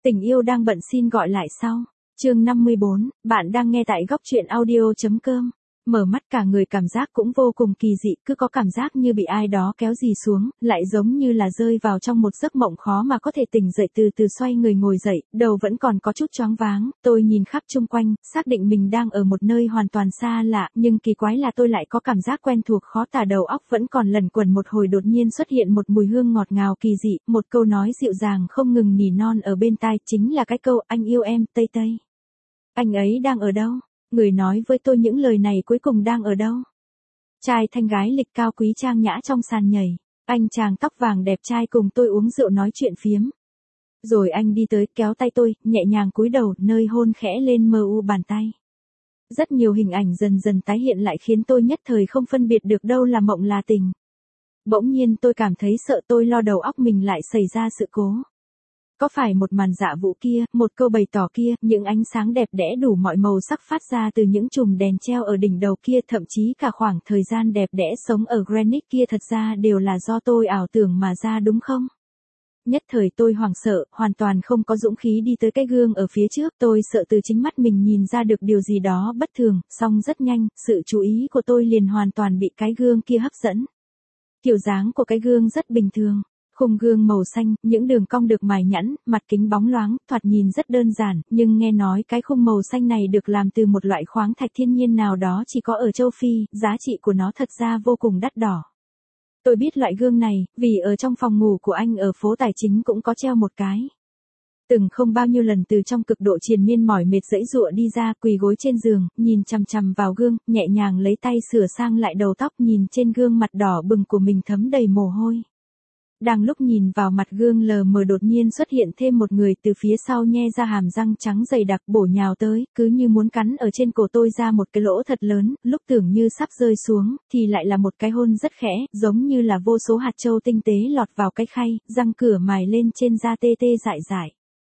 Tình yêu đang bận xin gọi lại sau. Chương 54, bạn đang nghe tại góc truyện audio.com. Mở mắt cả người cảm giác cũng vô cùng kỳ dị, cứ có cảm giác như bị ai đó kéo dì xuống, lại giống như là rơi vào trong một giấc mộng khó mà có thể tỉnh dậy, từ từ xoay người ngồi dậy, đầu vẫn còn có chút choáng váng, tôi nhìn khắp chung quanh, xác định mình đang ở một nơi hoàn toàn xa lạ, nhưng kỳ quái là tôi lại có cảm giác quen thuộc khó tả, đầu óc vẫn còn lẩn quẩn một hồi, đột nhiên xuất hiện một mùi hương ngọt ngào kỳ dị, một câu nói dịu dàng không ngừng nỉ non ở bên tai, chính là cái câu anh yêu em, Tây Tây. Anh ấy đang ở đâu? Người nói với tôi những lời này cuối cùng đang ở đâu? Trai thanh gái lịch cao quý trang nhã trong sàn nhảy. Anh chàng tóc vàng đẹp trai cùng tôi uống rượu nói chuyện phiếm. Rồi anh đi tới kéo tay tôi, nhẹ nhàng cúi đầu, nơi hôn khẽ lên mờ u bàn tay. Rất nhiều hình ảnh dần dần tái hiện lại khiến tôi nhất thời không phân biệt được đâu là mộng là tình. Bỗng nhiên tôi cảm thấy sợ, tôi lo đầu óc mình lại xảy ra sự cố. Có phải một màn dạ vũ kia, một câu bày tỏ kia, những ánh sáng đẹp đẽ đủ mọi màu sắc phát ra từ những chùm đèn treo ở đỉnh đầu kia, thậm chí cả khoảng thời gian đẹp đẽ sống ở Greenwich kia thật ra đều là do tôi ảo tưởng mà ra đúng không? Nhất thời tôi hoảng sợ, hoàn toàn không có dũng khí đi tới cái gương ở phía trước, tôi sợ từ chính mắt mình nhìn ra được điều gì đó bất thường, song rất nhanh, sự chú ý của tôi liền hoàn toàn bị cái gương kia hấp dẫn. Kiểu dáng của cái gương rất bình thường. Khung gương màu xanh, những đường cong được mài nhẵn, mặt kính bóng loáng, thoạt nhìn rất đơn giản, nhưng nghe nói cái khung màu xanh này được làm từ một loại khoáng thạch thiên nhiên nào đó chỉ có ở châu Phi, giá trị của nó thật ra vô cùng đắt đỏ. Tôi biết loại gương này, vì ở trong phòng ngủ của anh ở phố Tài Chính cũng có treo một cái. Từng không bao nhiêu lần từ trong cực độ triền miên mỏi mệt giãy giụa đi ra, quỳ gối trên giường, nhìn chằm chằm vào gương, nhẹ nhàng lấy tay sửa sang lại đầu tóc, nhìn trên gương mặt đỏ bừng của mình thấm đầy mồ hôi. Đang lúc nhìn vào mặt gương lờ mờ đột nhiên xuất hiện thêm một người từ phía sau nhe ra hàm răng trắng dày đặc bổ nhào tới, cứ như muốn cắn ở trên cổ tôi ra một cái lỗ thật lớn, lúc tưởng như sắp rơi xuống, thì lại là một cái hôn rất khẽ, giống như là vô số hạt châu tinh tế lọt vào cái khay, răng cửa mài lên trên da tê tê dại dại.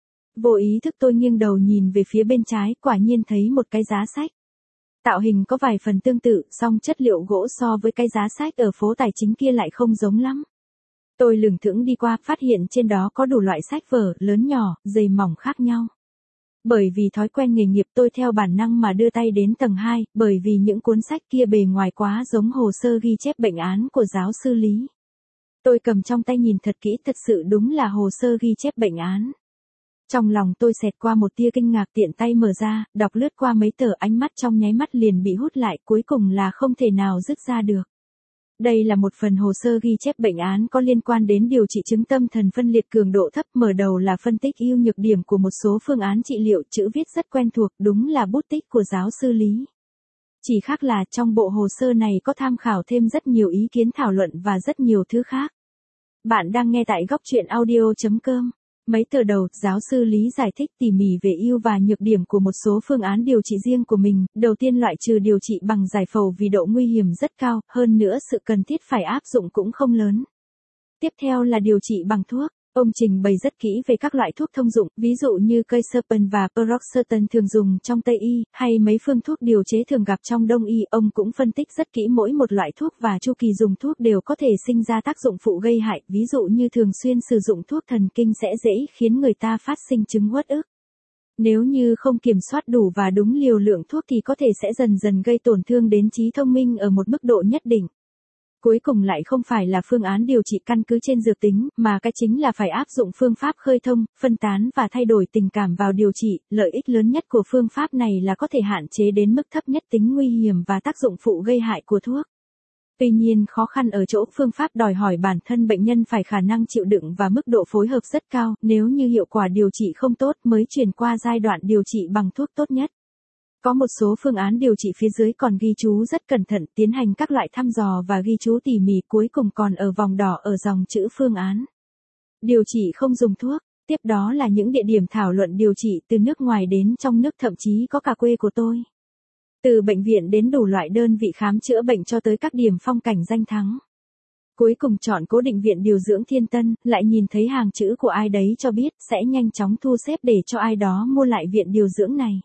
Vô ý thức tôi nghiêng đầu nhìn về phía bên trái, quả nhiên thấy một cái giá sách. Tạo hình có vài phần tương tự, song chất liệu gỗ so với cái giá sách ở phố Tài Chính kia lại không giống lắm. Tôi lững thững đi qua, phát hiện trên đó có đủ loại sách vở, lớn nhỏ, dày mỏng khác nhau. Bởi vì thói quen nghề nghiệp tôi theo bản năng mà đưa tay đến tầng 2, bởi vì những cuốn sách kia bề ngoài quá giống hồ sơ ghi chép bệnh án của giáo sư Lý. Tôi cầm trong tay nhìn thật kỹ, thật sự đúng là hồ sơ ghi chép bệnh án. Trong lòng tôi xẹt qua một tia kinh ngạc, tiện tay mở ra, đọc lướt qua mấy tờ, ánh mắt trong nháy mắt liền bị hút lại, cuối cùng là không thể nào dứt ra được. Đây là một phần hồ sơ ghi chép bệnh án có liên quan đến điều trị chứng tâm thần phân liệt cường độ thấp, mở đầu là phân tích ưu nhược điểm của một số phương án trị liệu, chữ viết rất quen thuộc, đúng là bút tích của giáo sư Lý. Chỉ khác là trong bộ hồ sơ này có tham khảo thêm rất nhiều ý kiến thảo luận và rất nhiều thứ khác. Bạn đang nghe tại góc truyện audio.com. Mấy tờ đầu, giáo sư Lý giải thích tỉ mỉ về ưu và nhược điểm của một số phương án điều trị riêng của mình. Đầu tiên, loại trừ điều trị bằng giải phẫu vì độ nguy hiểm rất cao, hơn nữa sự cần thiết phải áp dụng cũng không lớn. Tiếp theo là điều trị bằng thuốc. Ông trình bày rất kỹ về các loại thuốc thông dụng, ví dụ như cây serpent và paroxetan thường dùng trong Tây y, hay mấy phương thuốc điều chế thường gặp trong Đông y. Ông cũng phân tích rất kỹ mỗi một loại thuốc và chu kỳ dùng thuốc đều có thể sinh ra tác dụng phụ gây hại, ví dụ như thường xuyên sử dụng thuốc thần kinh sẽ dễ khiến người ta phát sinh chứng uất ức. Nếu như không kiểm soát đủ và đúng liều lượng thuốc thì có thể sẽ dần dần gây tổn thương đến trí thông minh ở một mức độ nhất định. Cuối cùng lại không phải là phương án điều trị căn cứ trên dược tính, mà cái chính là phải áp dụng phương pháp khơi thông, phân tán và thay đổi tình cảm vào điều trị. Lợi ích lớn nhất của phương pháp này là có thể hạn chế đến mức thấp nhất tính nguy hiểm và tác dụng phụ gây hại của thuốc. Tuy nhiên khó khăn ở chỗ phương pháp đòi hỏi bản thân bệnh nhân phải khả năng chịu đựng và mức độ phối hợp rất cao, nếu như hiệu quả điều trị không tốt mới chuyển qua giai đoạn điều trị bằng thuốc tốt nhất. Có một số phương án điều trị phía dưới còn ghi chú rất cẩn thận, tiến hành các loại thăm dò và ghi chú tỉ mỉ, cuối cùng còn ở vòng đỏ ở dòng chữ phương án. Điều trị không dùng thuốc, tiếp đó là những địa điểm thảo luận điều trị từ nước ngoài đến trong nước, thậm chí có cả quê của tôi. Từ bệnh viện đến đủ loại đơn vị khám chữa bệnh cho tới các điểm phong cảnh danh thắng. Cuối cùng chọn cố định viện điều dưỡng Thiên Tân, lại nhìn thấy hàng chữ của ai đấy cho biết sẽ nhanh chóng thu xếp để cho ai đó mua lại viện điều dưỡng này.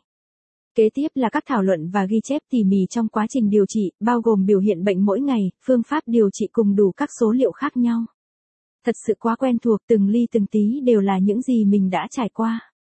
Kế tiếp là các thảo luận và ghi chép tỉ mỉ trong quá trình điều trị, bao gồm biểu hiện bệnh mỗi ngày, phương pháp điều trị cùng đủ các số liệu khác nhau. Thật sự quá quen thuộc, từng ly từng tí đều là những gì mình đã trải qua.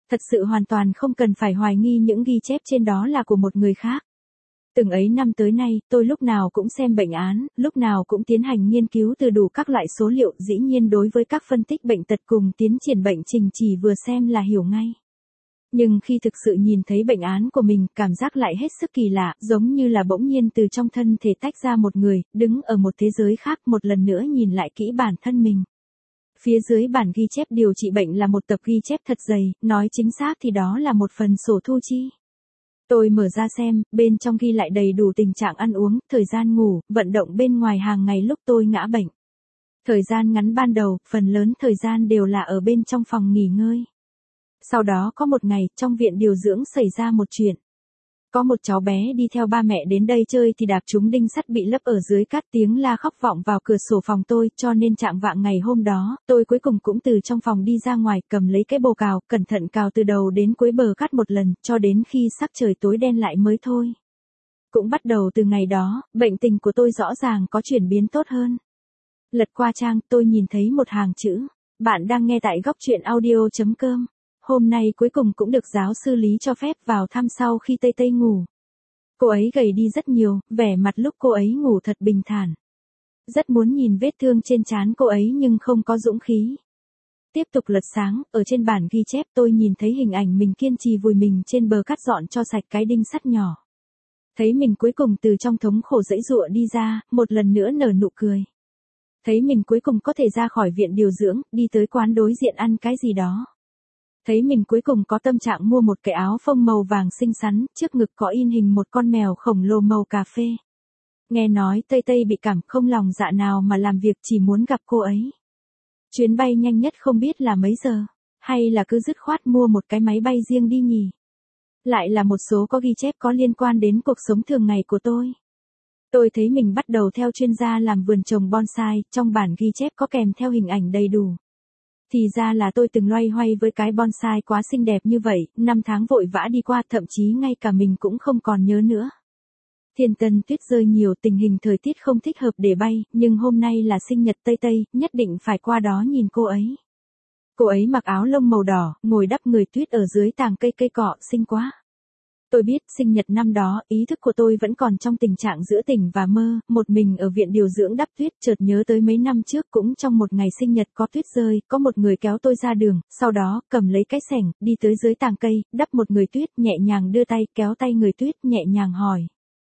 Thật sự hoàn toàn không cần phải hoài nghi những ghi chép trên đó là của một người khác. Từng ấy năm tới nay, tôi lúc nào cũng xem bệnh án, lúc nào cũng tiến hành nghiên cứu từ đủ các loại số liệu, dĩ nhiên đối với các phân tích bệnh tật cùng tiến triển bệnh trình chỉ vừa xem là hiểu ngay. Nhưng khi thực sự nhìn thấy bệnh án của mình, cảm giác lại hết sức kỳ lạ, giống như là bỗng nhiên từ trong thân thể tách ra một người, đứng ở một thế giới khác, một lần nữa nhìn lại kỹ bản thân mình. Phía dưới bản ghi chép điều trị bệnh là một tập ghi chép thật dày, nói chính xác thì đó là một phần sổ thu chi. Tôi mở ra xem, bên trong ghi lại đầy đủ tình trạng ăn uống, thời gian ngủ, vận động bên ngoài hàng ngày lúc tôi ngã bệnh. Thời gian ngắn ban đầu, phần lớn thời gian đều là ở bên trong phòng nghỉ ngơi. Sau đó có một ngày, trong viện điều dưỡng xảy ra một chuyện. Có một cháu bé đi theo ba mẹ đến đây chơi thì đạp trúng đinh sắt bị lấp ở dưới cát, tiếng la khóc vọng vào cửa sổ phòng tôi, cho nên trạng vạng ngày hôm đó, tôi cuối cùng cũng từ trong phòng đi ra ngoài, cầm lấy cái bồ cào, cẩn thận cào từ đầu đến cuối bờ cát một lần, cho đến khi sắc trời tối đen lại mới thôi. Cũng bắt đầu từ ngày đó, bệnh tình của tôi rõ ràng có chuyển biến tốt hơn. Lật qua trang, tôi nhìn thấy một hàng chữ. Bạn đang nghe tại góc truyện audio.com. Hôm nay cuối cùng cũng được giáo sư Lý cho phép vào thăm sau khi Tây Tây ngủ. Cô ấy gầy đi rất nhiều, vẻ mặt lúc cô ấy ngủ thật bình thản. Rất muốn nhìn vết thương trên trán cô ấy nhưng không có dũng khí. Tiếp tục lật sáng, ở trên bản ghi chép tôi nhìn thấy hình ảnh mình kiên trì vùi mình trên bờ cát dọn cho sạch cái đinh sắt nhỏ. Thấy mình cuối cùng từ trong thống khổ giãy giụa đi ra, một lần nữa nở nụ cười. Thấy mình cuối cùng có thể ra khỏi viện điều dưỡng, đi tới quán đối diện ăn cái gì đó. Thấy mình cuối cùng có tâm trạng mua một cái áo phông màu vàng xinh xắn, trước ngực có in hình một con mèo khổng lồ màu cà phê. Nghe nói Tây Tây bị cảm, không lòng dạ nào mà làm việc, chỉ muốn gặp cô ấy. Chuyến bay nhanh nhất không biết là mấy giờ, hay là cứ dứt khoát mua một cái máy bay riêng đi nhỉ. Lại là một số có ghi chép có liên quan đến cuộc sống thường ngày của tôi. Tôi thấy mình bắt đầu theo chuyên gia làm vườn trồng bonsai, trong bản ghi chép có kèm theo hình ảnh đầy đủ. Thì ra là tôi từng loay hoay với cái bonsai quá xinh đẹp như vậy, năm tháng vội vã đi qua, thậm chí ngay cả mình cũng không còn nhớ nữa. Thiên Tân tuyết rơi nhiều, tình hình thời tiết không thích hợp để bay, nhưng hôm nay là sinh nhật Tây Tây, nhất định phải qua đó nhìn cô ấy. Cô ấy mặc áo lông màu đỏ, ngồi đắp người tuyết ở dưới tàng cây cây cọ, xinh quá. Tôi biết, sinh nhật năm đó, ý thức của tôi vẫn còn trong tình trạng giữa tỉnh và mơ, một mình ở viện điều dưỡng đắp tuyết, chợt nhớ tới mấy năm trước cũng trong một ngày sinh nhật có tuyết rơi, có một người kéo tôi ra đường, sau đó, cầm lấy cái xẻng, đi tới dưới tàng cây, đắp một người tuyết, nhẹ nhàng đưa tay, kéo tay người tuyết, nhẹ nhàng hỏi.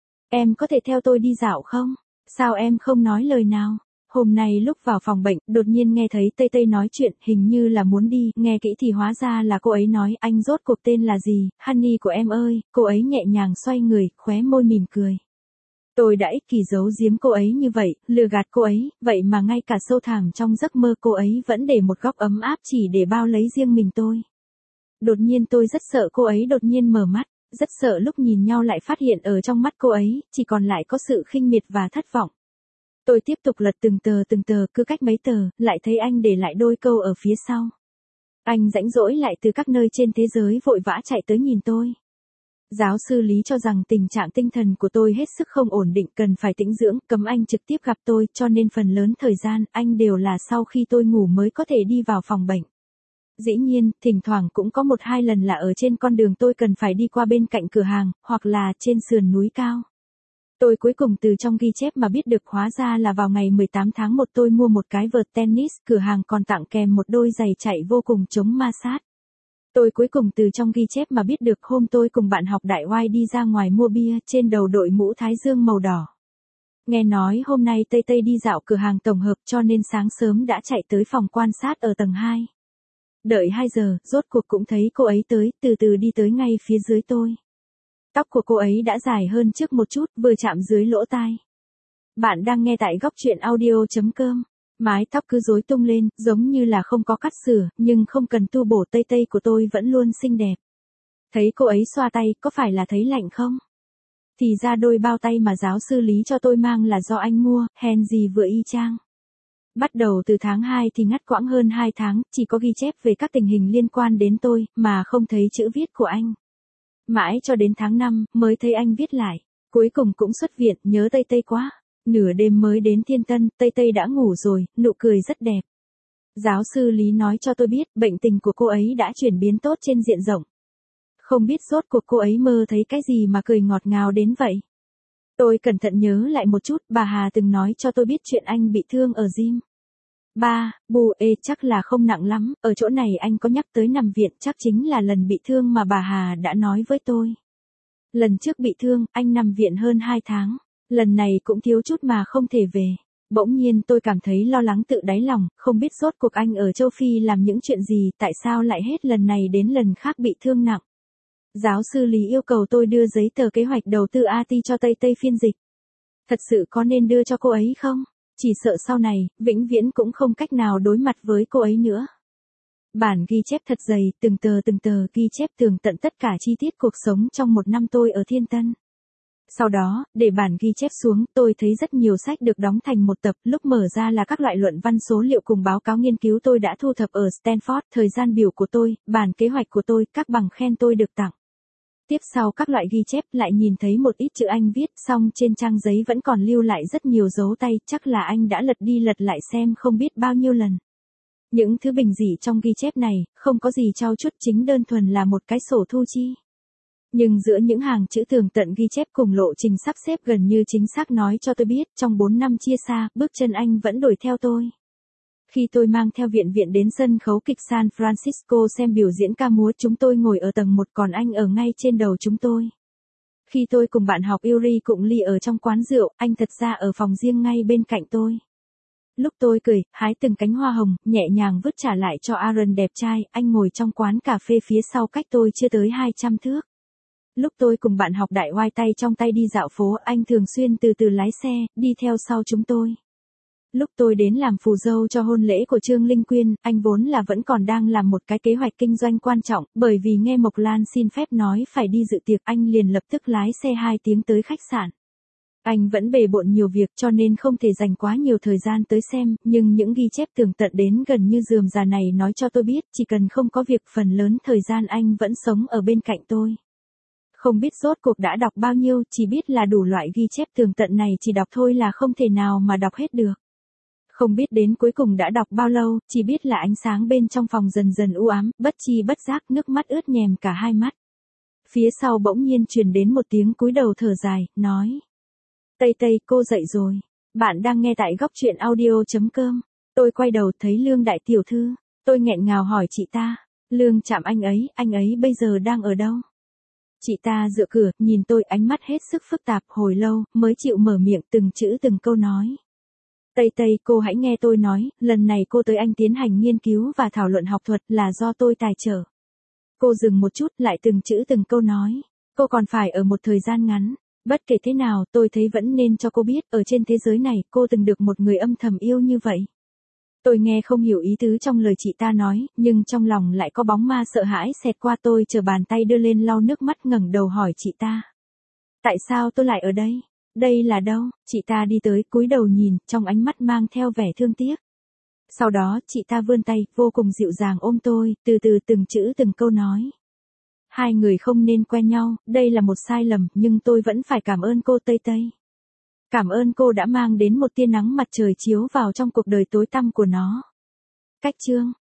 Em có thể theo tôi đi dạo không? Sao em không nói lời nào? Hôm nay lúc vào phòng bệnh, đột nhiên nghe thấy Tây Tây nói chuyện, hình như là muốn đi, nghe kỹ thì hóa ra là cô ấy nói, anh rốt cuộc tên là gì, Honey của em ơi, cô ấy nhẹ nhàng xoay người, khóe môi mỉm cười. Tôi đã ích kỷ giấu giếm cô ấy như vậy, lừa gạt cô ấy, vậy mà ngay cả sâu thẳm trong giấc mơ cô ấy vẫn để một góc ấm áp chỉ để bao lấy riêng mình tôi. Đột nhiên tôi rất sợ cô ấy đột nhiên mở mắt, rất sợ lúc nhìn nhau lại phát hiện ở trong mắt cô ấy, chỉ còn lại có sự khinh miệt và thất vọng. Tôi tiếp tục lật từng tờ, cứ cách mấy tờ, lại thấy anh để lại đôi câu ở phía sau. Anh rãnh rỗi lại từ các nơi trên thế giới vội vã chạy tới nhìn tôi. Giáo sư Lý cho rằng tình trạng tinh thần của tôi hết sức không ổn định, cần phải tĩnh dưỡng, cấm anh trực tiếp gặp tôi, cho nên phần lớn thời gian anh đều là sau khi tôi ngủ mới có thể đi vào phòng bệnh. Dĩ nhiên, thỉnh thoảng cũng có 1-2 lần là ở trên con đường tôi cần phải đi qua bên cạnh cửa hàng, hoặc là trên sườn núi cao. Tôi cuối cùng từ trong ghi chép mà biết được hóa ra là vào ngày 18 tháng 1 tôi mua một cái vợt tennis, cửa hàng còn tặng kèm một đôi giày chạy vô cùng chống ma sát. Tôi cuối cùng từ trong ghi chép mà biết được hôm tôi cùng bạn học đại oai đi ra ngoài mua bia, trên đầu đội mũ thái dương màu đỏ. Nghe nói hôm nay Tây Tây đi dạo cửa hàng tổng hợp cho nên sáng sớm đã chạy tới phòng quan sát ở tầng 2. Đợi 2 giờ, rốt cuộc cũng thấy cô ấy tới, từ từ đi tới ngay phía dưới tôi. Tóc của cô ấy đã dài hơn trước một chút, vừa chạm dưới lỗ tai. Bạn đang nghe tại góc truyện audio.com. Mái tóc cứ rối tung lên, giống như là không có cắt sửa, nhưng không cần tu bổ, Tây Tây của tôi vẫn luôn xinh đẹp. Thấy cô ấy xoa tay, có phải là thấy lạnh không? Thì ra đôi bao tay mà giáo sư Lý cho tôi mang là do anh mua, hèn gì vừa y chang. Bắt đầu từ tháng 2 thì ngắt quãng hơn 2 tháng, chỉ có ghi chép về các tình hình liên quan đến tôi, mà không thấy chữ viết của anh. Mãi cho đến tháng 5, mới thấy anh viết lại. Cuối cùng cũng xuất viện, nhớ Tây Tây quá. Nửa đêm mới đến Thiên Tân, Tây Tây đã ngủ rồi, nụ cười rất đẹp. Giáo sư Lý nói cho tôi biết bệnh tình của cô ấy đã chuyển biến tốt trên diện rộng. Không biết rốt cuộc cô ấy mơ thấy cái gì mà cười ngọt ngào đến vậy. Tôi cẩn thận nhớ lại một chút, bà Hà từng nói cho tôi biết chuyện anh bị thương ở gym. Chắc là không nặng lắm, ở chỗ này anh có nhắc tới nằm viện, chắc chính là lần bị thương mà bà Hà đã nói với tôi. Lần trước bị thương, anh nằm viện hơn 2 tháng, lần này cũng thiếu chút mà không thể về. Bỗng nhiên tôi cảm thấy lo lắng tự đáy lòng, không biết rốt cuộc anh ở châu Phi làm những chuyện gì, tại sao lại hết lần này đến lần khác bị thương nặng. Giáo sư Lý yêu cầu tôi đưa giấy tờ kế hoạch đầu tư AT cho Tây phiên dịch. Thật sự có nên đưa cho cô ấy không? Chỉ sợ sau này, vĩnh viễn cũng không cách nào đối mặt với cô ấy nữa. Bản ghi chép thật dày, từng tờ ghi chép tường tận tất cả chi tiết cuộc sống trong một năm tôi ở Thiên Tân. Sau đó, để bản ghi chép xuống, tôi thấy rất nhiều sách được đóng thành một tập, lúc mở ra là các loại luận văn số liệu cùng báo cáo nghiên cứu tôi đã thu thập ở Stanford, thời gian biểu của tôi, bản kế hoạch của tôi, các bằng khen tôi được tặng. Tiếp sau các loại ghi chép lại nhìn thấy một ít chữ Anh viết, xong trên trang giấy vẫn còn lưu lại rất nhiều dấu tay, chắc là anh đã lật đi lật lại xem không biết bao nhiêu lần. Những thứ bình dị trong ghi chép này, không có gì trau chuốt, chính đơn thuần là một cái sổ thu chi. Nhưng giữa những hàng chữ tường tận ghi chép cùng lộ trình sắp xếp gần như chính xác nói cho tôi biết, trong 4 năm chia xa, bước chân anh vẫn đuổi theo tôi. Khi tôi mang theo viện đến sân khấu kịch San Francisco xem biểu diễn ca múa, chúng tôi ngồi ở tầng 1 còn anh ở ngay trên đầu chúng tôi. Khi tôi cùng bạn học Yuri Cụng Ly ở trong quán rượu, anh thật ra ở phòng riêng ngay bên cạnh tôi. Lúc tôi cười, hái từng cánh hoa hồng, nhẹ nhàng vứt trả lại cho Aaron đẹp trai, anh ngồi trong quán cà phê phía sau cách tôi chưa tới 200 thước. Lúc tôi cùng bạn học đại oai tay trong tay đi dạo phố, anh thường xuyên từ từ lái xe, đi theo sau chúng tôi. Lúc tôi đến làm phù dâu cho hôn lễ của Trương Linh Quyên, anh vốn là vẫn còn đang làm một cái kế hoạch kinh doanh quan trọng, bởi vì nghe Mộc Lan xin phép nói phải đi dự tiệc, anh liền lập tức lái xe 2 tiếng tới khách sạn. Anh vẫn bề bộn nhiều việc cho nên không thể dành quá nhiều thời gian tới xem, nhưng những ghi chép tường tận đến gần như rườm rà này nói cho tôi biết, chỉ cần không có việc phần lớn thời gian anh vẫn sống ở bên cạnh tôi. Không biết rốt cuộc đã đọc bao nhiêu, chỉ biết là đủ loại ghi chép tường tận này chỉ đọc thôi là không thể nào mà đọc hết được. Không biết đến cuối cùng đã đọc bao lâu, chỉ biết là ánh sáng bên trong phòng dần dần u ám, bất chi bất giác nước mắt ướt nhèm cả hai mắt. Phía sau bỗng nhiên truyền đến một tiếng cúi đầu thở dài, nói. Tây, cô dậy rồi. Bạn đang nghe tại góc truyện audio.com. Tôi quay đầu thấy Lương đại tiểu thư. Tôi nghẹn ngào hỏi chị ta. Lương chạm anh ấy bây giờ đang ở đâu? Chị ta dựa cửa, nhìn tôi ánh mắt hết sức phức tạp hồi lâu, mới chịu mở miệng từng chữ từng câu nói. Tây, cô hãy nghe tôi nói, lần này cô tới Anh tiến hành nghiên cứu và thảo luận học thuật là do tôi tài trợ. Cô dừng một chút lại từng chữ từng câu nói. Cô còn phải ở một thời gian ngắn. Bất kể thế nào, tôi thấy vẫn nên cho cô biết, ở trên thế giới này, cô từng được một người âm thầm yêu như vậy. Tôi nghe không hiểu ý tứ trong lời chị ta nói, nhưng trong lòng lại có bóng ma sợ hãi xẹt qua tôi, chờ bàn tay đưa lên lau nước mắt ngẩng đầu hỏi chị ta. Tại sao tôi lại ở đây? Đây là đâu? Chị ta đi tới, cúi đầu nhìn, trong ánh mắt mang theo vẻ thương tiếc. Sau đó, chị ta vươn tay, vô cùng dịu dàng ôm tôi, từ từ từng chữ từng câu nói. Hai người không nên quen nhau, đây là một sai lầm, nhưng tôi vẫn phải cảm ơn cô Tây. Cảm ơn cô đã mang đến một tia nắng mặt trời chiếu vào trong cuộc đời tối tăm của nó. Cách chương